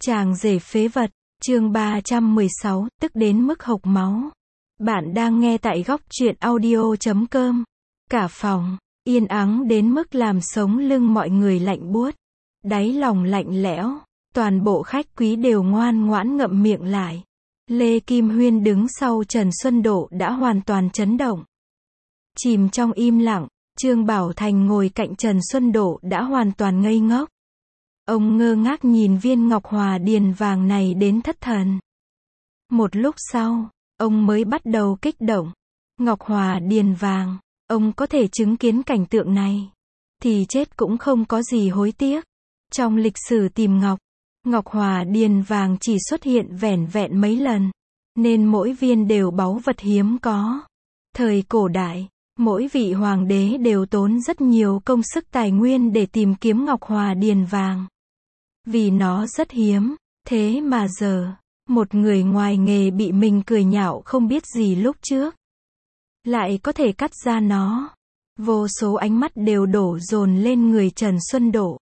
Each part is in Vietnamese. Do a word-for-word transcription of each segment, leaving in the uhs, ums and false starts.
Chàng rể phế vật, chương ba trăm mười sáu, tức đến mức hộc máu. Bạn đang nghe tại góc truyện audio chấm com. Cả phòng, yên ắng đến mức làm sống lưng mọi người lạnh buốt. Đáy lòng lạnh lẽo, toàn bộ khách quý đều ngoan ngoãn ngậm miệng lại. Lê Kim Huyên đứng sau Trần Xuân Độ đã hoàn toàn chấn động. Chìm trong im lặng, Trương Bảo Thành ngồi cạnh Trần Xuân Độ đã hoàn toàn ngây ngốc. Ông ngơ ngác nhìn viên ngọc hòa điền vàng này đến thất thần. Một lúc sau, ông mới bắt đầu kích động. Ngọc hòa điền vàng, ông có thể chứng kiến cảnh tượng này, thì chết cũng không có gì hối tiếc. Trong lịch sử tìm ngọc, ngọc hòa điền vàng chỉ xuất hiện vẻn vẹn mấy lần, nên mỗi viên đều báu vật hiếm có. Thời cổ đại, mỗi vị hoàng đế đều tốn rất nhiều công sức tài nguyên để tìm kiếm ngọc hòa điền vàng. Vì nó rất hiếm, thế mà giờ, một người ngoài nghề bị mình cười nhạo không biết gì lúc trước, lại có thể cắt ra nó. Vô số ánh mắt đều đổ dồn lên người Trần Xuân Độ.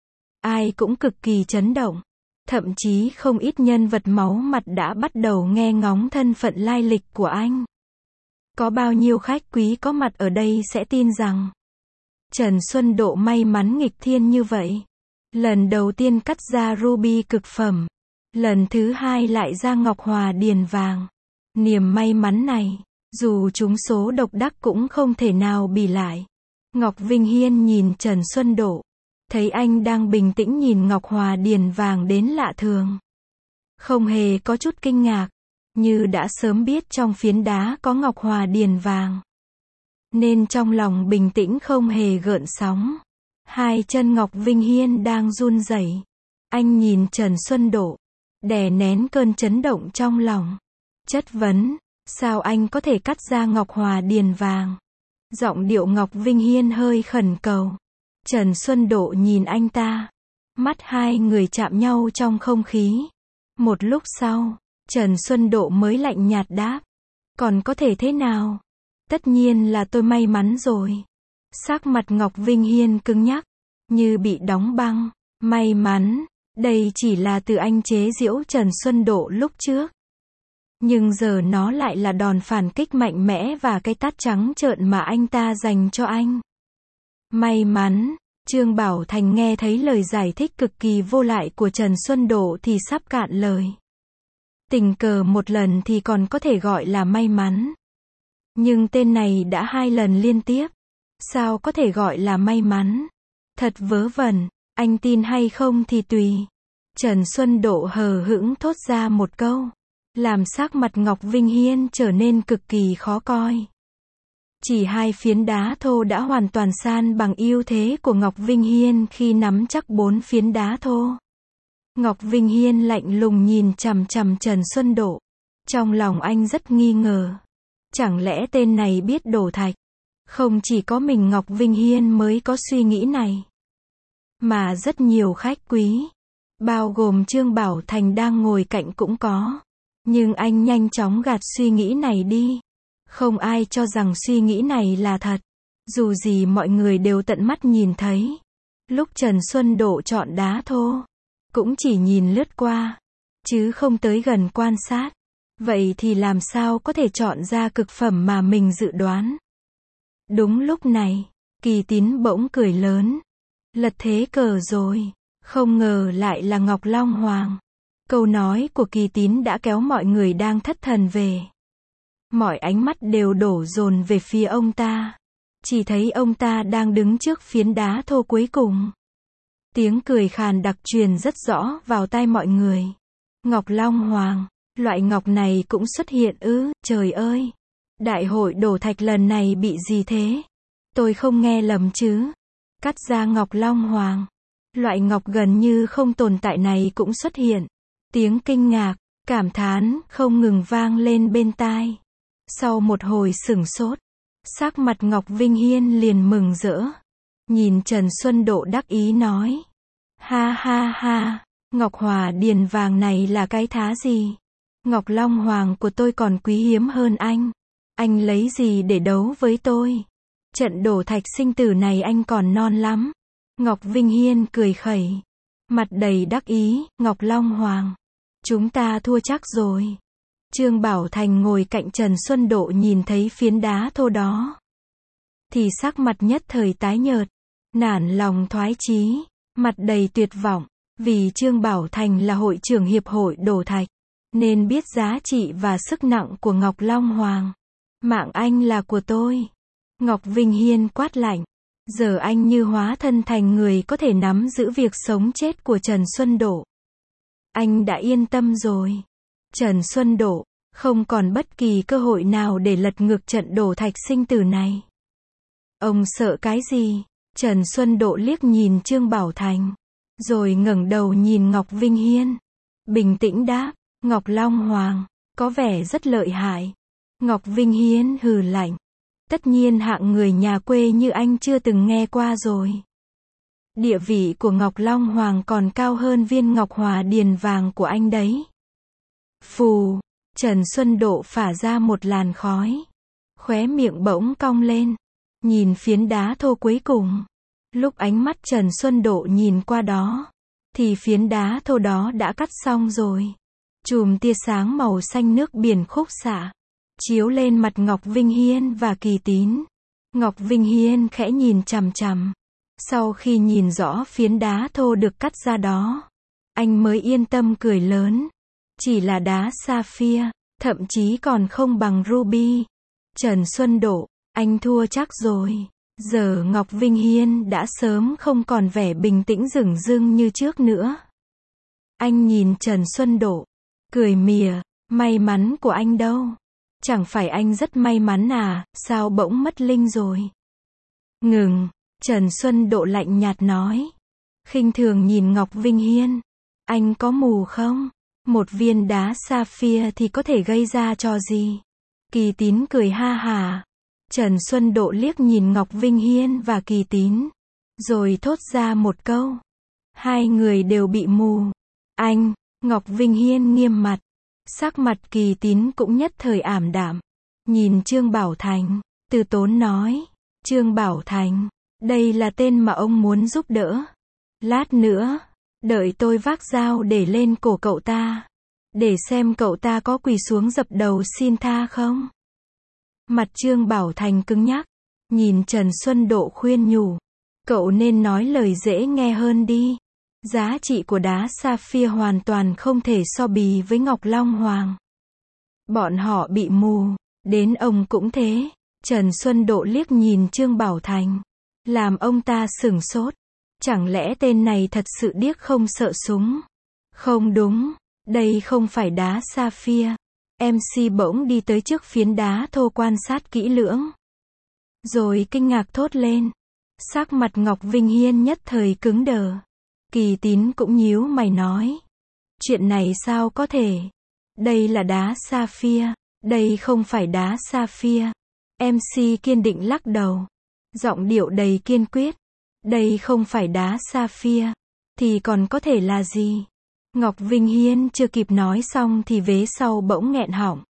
Ai cũng cực kỳ chấn động. Thậm chí không ít nhân vật máu mặt đã bắt đầu nghe ngóng thân phận lai lịch của anh. Có bao nhiêu khách quý có mặt ở đây sẽ tin rằng Trần Xuân Độ may mắn nghịch thiên như vậy. Lần đầu tiên cắt ra ruby cực phẩm, lần thứ hai lại ra ngọc hòa điền vàng. Niềm may mắn này, dù trúng số độc đắc cũng không thể nào bì lại. Ngọc Vinh Hiên nhìn Trần Xuân Độ, thấy anh đang bình tĩnh nhìn ngọc hòa điền vàng đến lạ thường. Không hề có chút kinh ngạc, như đã sớm biết trong phiến đá có ngọc hòa điền vàng. Nên trong lòng bình tĩnh không hề gợn sóng. Hai chân Ngọc Vinh Hiên đang run rẩy. Anh nhìn Trần Xuân Độ, đè nén cơn chấn động trong lòng. Chất vấn, sao anh có thể cắt ra ngọc hòa điền vàng? Giọng điệu Ngọc Vinh Hiên hơi khẩn cầu. Trần Xuân Độ nhìn anh ta. Mắt hai người chạm nhau trong không khí. Một lúc sau, Trần Xuân Độ mới lạnh nhạt đáp. Còn có thể thế nào? Tất nhiên là tôi may mắn rồi. Sắc mặt Ngọc Vinh Hiên cứng nhắc, như bị đóng băng. May mắn, đây chỉ là từ anh chế giễu Trần Xuân Độ lúc trước. Nhưng giờ nó lại là đòn phản kích mạnh mẽ và cái tát trắng trợn mà anh ta dành cho anh. May mắn, Trương Bảo Thành nghe thấy lời giải thích cực kỳ vô lại của Trần Xuân Độ thì sắp cạn lời. Tình cờ một lần thì còn có thể gọi là may mắn. Nhưng tên này đã hai lần liên tiếp. Sao có thể gọi là may mắn? Thật vớ vẩn, anh tin hay không thì tùy. Trần Xuân Độ hờ hững thốt ra một câu, làm sắc mặt Ngọc Vinh Hiên trở nên cực kỳ khó coi. Chỉ hai phiến đá thô đã hoàn toàn san bằng ưu thế của Ngọc Vinh Hiên khi nắm chắc bốn phiến đá thô. Ngọc Vinh Hiên lạnh lùng nhìn chằm chằm Trần Xuân Độ. Trong lòng anh rất nghi ngờ. Chẳng lẽ tên này biết đổ thạch? Không chỉ có mình Ngọc Vinh Hiên mới có suy nghĩ này, mà rất nhiều khách quý, bao gồm Trương Bảo Thành đang ngồi cạnh cũng có. Nhưng anh nhanh chóng gạt suy nghĩ này đi. Không ai cho rằng suy nghĩ này là thật. Dù gì mọi người đều tận mắt nhìn thấy. Lúc Trần Xuân Độ chọn đá thô, cũng chỉ nhìn lướt qua, chứ không tới gần quan sát. Vậy thì làm sao có thể chọn ra cực phẩm mà mình dự đoán? Đúng lúc này, Kỳ Tín bỗng cười lớn. Lật thế cờ rồi. Không ngờ lại là Ngọc Long Hoàng. Câu nói của Kỳ Tín đã kéo mọi người đang thất thần về. Mọi ánh mắt đều đổ dồn về phía ông ta. Chỉ thấy ông ta đang đứng trước phiến đá thô cuối cùng. Tiếng cười khàn đặc truyền rất rõ vào tai mọi người. Ngọc Long Hoàng, loại ngọc này cũng xuất hiện ư? Trời ơi! Đại hội đổ thạch lần này bị gì thế? Tôi không nghe lầm chứ? Cắt ra ngọc Long Hoàng, loại ngọc gần như không tồn tại này cũng xuất hiện. Tiếng kinh ngạc, cảm thán không ngừng vang lên bên tai. Sau một hồi sửng sốt, sắc mặt Ngọc Vinh Hiên liền mừng rỡ. Nhìn Trần Xuân Độ đắc ý nói. Ha ha ha, ngọc hòa điền vàng này là cái thá gì? Ngọc Long Hoàng của tôi còn quý hiếm hơn anh. Anh lấy gì để đấu với tôi? Trận đổ thạch sinh tử này anh còn non lắm. Ngọc Vinh Hiên cười khẩy. Mặt đầy đắc ý, Ngọc Long Hoàng. Chúng ta thua chắc rồi. Trương Bảo Thành ngồi cạnh Trần Xuân Độ nhìn thấy phiến đá thô đó. Thì sắc mặt nhất thời tái nhợt. Nản lòng thoái chí. Mặt đầy tuyệt vọng. Vì Trương Bảo Thành là hội trưởng hiệp hội đổ thạch. Nên biết giá trị và sức nặng của Ngọc Long Hoàng. Mạng anh là của tôi. Ngọc Vinh Hiên quát lạnh. Giờ anh như hóa thân thành người có thể nắm giữ việc sống chết của Trần Xuân Độ. Anh đã yên tâm rồi. Trần Xuân Độ, không còn bất kỳ cơ hội nào để lật ngược trận đổ thạch sinh tử này. Ông sợ cái gì? Trần Xuân Độ liếc nhìn Trương Bảo Thành. Rồi ngẩng đầu nhìn Ngọc Vinh Hiên. Bình tĩnh đáp, Ngọc Long Hoàng, có vẻ rất lợi hại. Ngọc Vinh Hiên hừ lạnh. Tất nhiên hạng người nhà quê như anh chưa từng nghe qua rồi. Địa vị của Ngọc Long Hoàng còn cao hơn viên ngọc hòa điền vàng của anh đấy. Phù, Trần Xuân Độ phả ra một làn khói. Khóe miệng bỗng cong lên. Nhìn phiến đá thô cuối cùng. Lúc ánh mắt Trần Xuân Độ nhìn qua đó, thì phiến đá thô đó đã cắt xong rồi. Chùm tia sáng màu xanh nước biển khúc xạ, chiếu lên mặt Ngọc Vinh Hiên và Kỳ Tín. Ngọc Vinh Hiên khẽ nhìn chằm chằm. Sau khi nhìn rõ phiến đá thô được cắt ra đó, anh mới yên tâm cười lớn. Chỉ là đá sapphire, thậm chí còn không bằng ruby. Trần Xuân Độ, anh thua chắc rồi. Giờ Ngọc Vinh Hiên đã sớm không còn vẻ bình tĩnh dửng dưng như trước nữa. Anh nhìn Trần Xuân Độ, cười mỉa, may mắn của anh đâu. Chẳng phải anh rất may mắn à, sao bỗng mất linh rồi? Ngừng, Trần Xuân Độ lạnh nhạt nói. Khinh thường nhìn Ngọc Vinh Hiên. Anh có mù không? Một viên đá sapphire thì có thể gây ra trò gì? Kỳ Tín cười ha hả. Trần Xuân Độ liếc nhìn Ngọc Vinh Hiên và Kỳ Tín. Rồi thốt ra một câu. Hai người đều bị mù. Anh, Ngọc Vinh Hiên nghiêm mặt. Sắc mặt Kỳ Tín cũng nhất thời ảm đạm. Nhìn Trương Bảo Thành, từ tốn nói. Trương Bảo Thành, đây là tên mà ông muốn giúp đỡ. Lát nữa, đợi tôi vác dao để lên cổ cậu ta. Để xem cậu ta có quỳ xuống dập đầu xin tha không. Mặt Trương Bảo Thành cứng nhắc. Nhìn Trần Xuân Độ khuyên nhủ. Cậu nên nói lời dễ nghe hơn đi. Giá trị của đá sapphire hoàn toàn không thể so bì với Ngọc Long Hoàng. Bọn họ bị mù. Đến ông cũng thế. Trần Xuân Độ liếc nhìn Trương Bảo Thành. Làm ông ta sửng sốt. Chẳng lẽ tên này thật sự điếc không sợ súng? Không đúng. Đây không phải đá sapphire. em xê bỗng đi tới trước phiến đá thô quan sát kỹ lưỡng. Rồi kinh ngạc thốt lên. Sắc mặt Ngọc Vinh Hiên nhất thời cứng đờ. Kỳ Tín cũng nhíu mày nói. Chuyện này sao có thể? Đây là đá sapphire. Đây không phải đá sapphire. em xê kiên định lắc đầu. Giọng điệu đầy kiên quyết. Đây không phải đá sapphire. Thì còn có thể là gì? Ngọc Vinh Hiên chưa kịp nói xong thì vế sau bỗng nghẹn họng.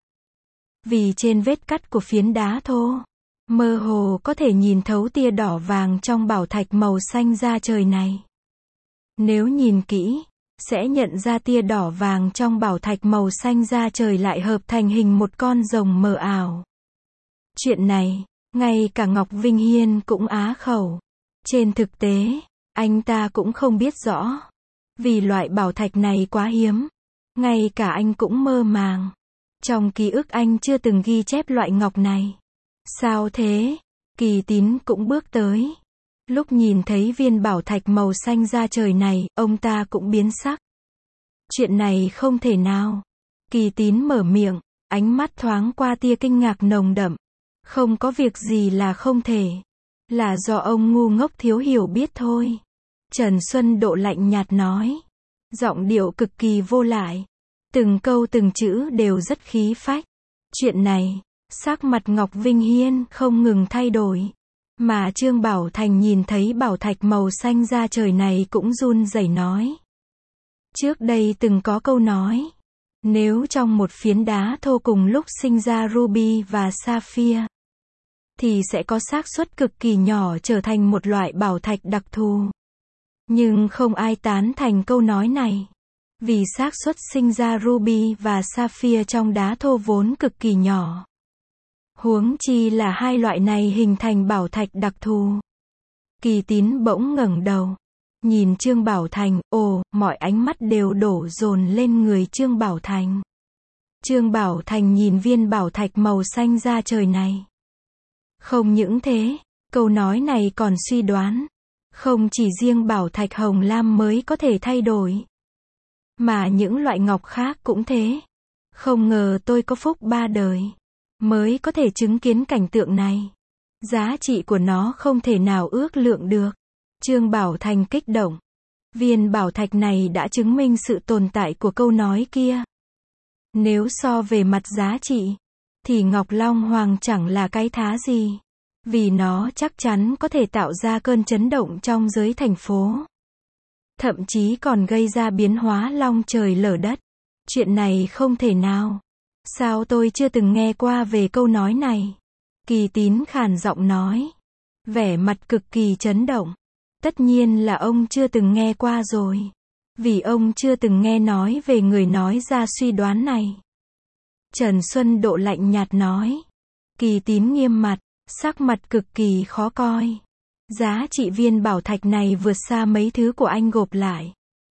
Vì trên vết cắt của phiến đá thô, mơ hồ có thể nhìn thấu tia đỏ vàng trong bảo thạch màu xanh da trời này. Nếu nhìn kỹ, sẽ nhận ra tia đỏ vàng trong bảo thạch màu xanh da trời lại hợp thành hình một con rồng mờ ảo. Chuyện này, ngay cả Ngọc Vinh Hiên cũng á khẩu. Trên thực tế, anh ta cũng không biết rõ. Vì loại bảo thạch này quá hiếm. Ngay cả anh cũng mơ màng. Trong ký ức anh chưa từng ghi chép loại ngọc này. Sao thế? Kỳ Tín cũng bước tới. Lúc nhìn thấy viên bảo thạch màu xanh da trời này, ông ta cũng biến sắc. Chuyện này không thể nào. Kỳ Tín mở miệng, ánh mắt thoáng qua tia kinh ngạc nồng đậm. Không có việc gì là không thể. Là do ông ngu ngốc thiếu hiểu biết thôi. Trần Xuân Độ lạnh nhạt nói. Giọng điệu cực kỳ vô lại. Từng câu từng chữ đều rất khí phách. Chuyện này, sắc mặt Ngọc Vinh Hiên không ngừng thay đổi. Mà Trương Bảo Thành nhìn thấy bảo thạch màu xanh da trời này cũng run rẩy nói. Trước đây từng có câu nói. Nếu trong một phiến đá thô cùng lúc sinh ra ruby và sapphire, thì sẽ có xác suất cực kỳ nhỏ trở thành một loại bảo thạch đặc thù. Nhưng không ai tán thành câu nói này. Vì xác suất sinh ra ruby và sapphire trong đá thô vốn cực kỳ nhỏ. Huống chi là hai loại này hình thành bảo thạch đặc thù. Kỳ Tín bỗng ngẩng đầu. Nhìn Trương Bảo Thành, ồ, mọi ánh mắt đều đổ dồn lên người Trương Bảo Thành. Trương Bảo Thành nhìn viên bảo thạch màu xanh da trời này. Không những thế, câu nói này còn suy đoán. Không chỉ riêng bảo thạch hồng lam mới có thể thay đổi. Mà những loại ngọc khác cũng thế. Không ngờ tôi có phúc ba đời. Mới có thể chứng kiến cảnh tượng này. Giá trị của nó không thể nào ước lượng được. Trương Bảo Thành kích động. Viên bảo thạch này đã chứng minh sự tồn tại của câu nói kia. Nếu so về mặt giá trị, thì Ngọc Long Hoàng chẳng là cái thá gì. Vì nó chắc chắn có thể tạo ra cơn chấn động trong giới thành phố. Thậm chí còn gây ra biến hóa long trời lở đất. Chuyện này không thể nào. Sao tôi chưa từng nghe qua về câu nói này? Kỳ Tín khàn giọng nói. Vẻ mặt cực kỳ chấn động. Tất nhiên là ông chưa từng nghe qua rồi. Vì ông chưa từng nghe nói về người nói ra suy đoán này. Trần Xuân Độ lạnh nhạt nói. Kỳ Tín nghiêm mặt, sắc mặt cực kỳ khó coi. Giá trị viên bảo thạch này vượt xa mấy thứ của anh gộp lại.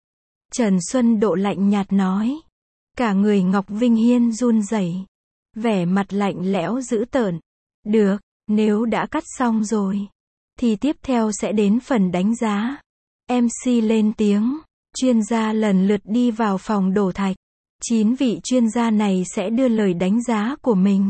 Trần Xuân Độ lạnh nhạt nói. Cả người Ngọc Vinh Hiên run rẩy, vẻ mặt lạnh lẽo dữ tợn. Được, nếu đã cắt xong rồi, thì tiếp theo sẽ đến phần đánh giá. em xê lên tiếng, chuyên gia lần lượt đi vào phòng đổ thạch. Chín vị chuyên gia này sẽ đưa lời đánh giá của mình.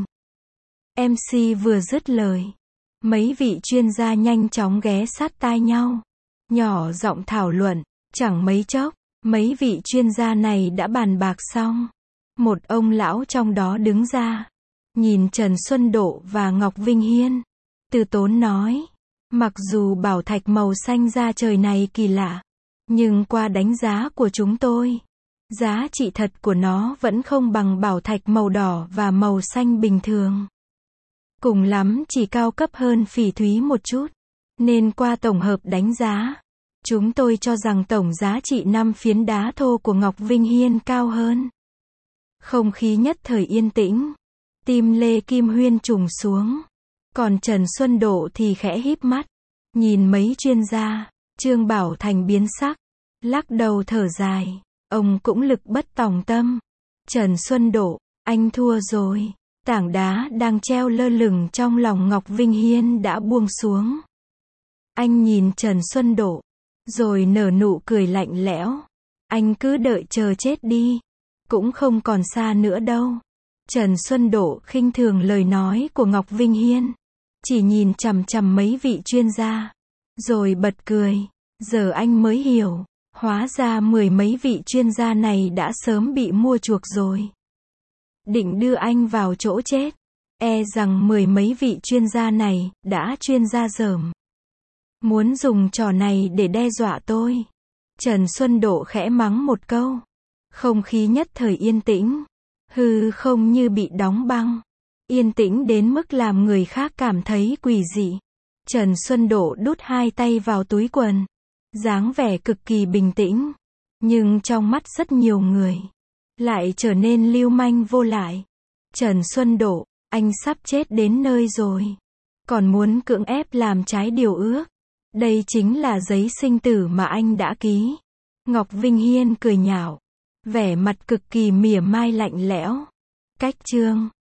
em xê vừa dứt lời, mấy vị chuyên gia nhanh chóng ghé sát tai nhau, nhỏ giọng thảo luận. Chẳng mấy chốc, mấy vị chuyên gia này đã bàn bạc xong. Một ông lão trong đó đứng ra, nhìn Trần Xuân Độ và Ngọc Vinh Hiên, từ tốn nói. Mặc dù bảo thạch màu xanh da trời này kỳ lạ, nhưng qua đánh giá của chúng tôi, giá trị thật của nó vẫn không bằng bảo thạch màu đỏ và màu xanh bình thường. Cùng lắm chỉ cao cấp hơn phỉ thúy một chút. Nên qua tổng hợp đánh giá, chúng tôi cho rằng tổng giá trị năm phiến đá thô của Ngọc Vinh Hiên cao hơn. Không khí nhất thời yên tĩnh. Tim Lê Kim Huyên trùng xuống. Còn Trần Xuân Độ thì khẽ híp mắt. Nhìn mấy chuyên gia. Trương Bảo Thành biến sắc. Lắc đầu thở dài. Ông cũng lực bất tòng tâm. Trần Xuân Độ, anh thua rồi. Tảng đá đang treo lơ lửng trong lòng Ngọc Vinh Hiên đã buông xuống. Anh nhìn Trần Xuân Độ, rồi nở nụ cười lạnh lẽo. Anh cứ đợi chờ chết đi. Cũng không còn xa nữa đâu. Trần Xuân Độ khinh thường lời nói của Ngọc Vinh Hiên. Chỉ nhìn chằm chằm mấy vị chuyên gia. Rồi bật cười. Giờ anh mới hiểu. Hóa ra mười mấy vị chuyên gia này đã sớm bị mua chuộc rồi. Định đưa anh vào chỗ chết. E rằng mười mấy vị chuyên gia này đã chuyên gia dởm. Muốn dùng trò này để đe dọa tôi. Trần Xuân Độ khẽ mắng một câu. Không khí nhất thời yên tĩnh. Hư không như bị đóng băng. Yên tĩnh đến mức làm người khác cảm thấy quỷ dị. Trần Xuân Độ đút hai tay vào túi quần. Dáng vẻ cực kỳ bình tĩnh. Nhưng trong mắt rất nhiều người, lại trở nên lưu manh vô lại. Trần Xuân Độ, anh sắp chết đến nơi rồi. Còn muốn cưỡng ép làm trái điều ước. Đây chính là giấy sinh tử mà anh đã ký. Ngọc Vinh Hiên cười nhạo. Vẻ mặt cực kỳ mỉa mai lạnh lẽo. Cách chương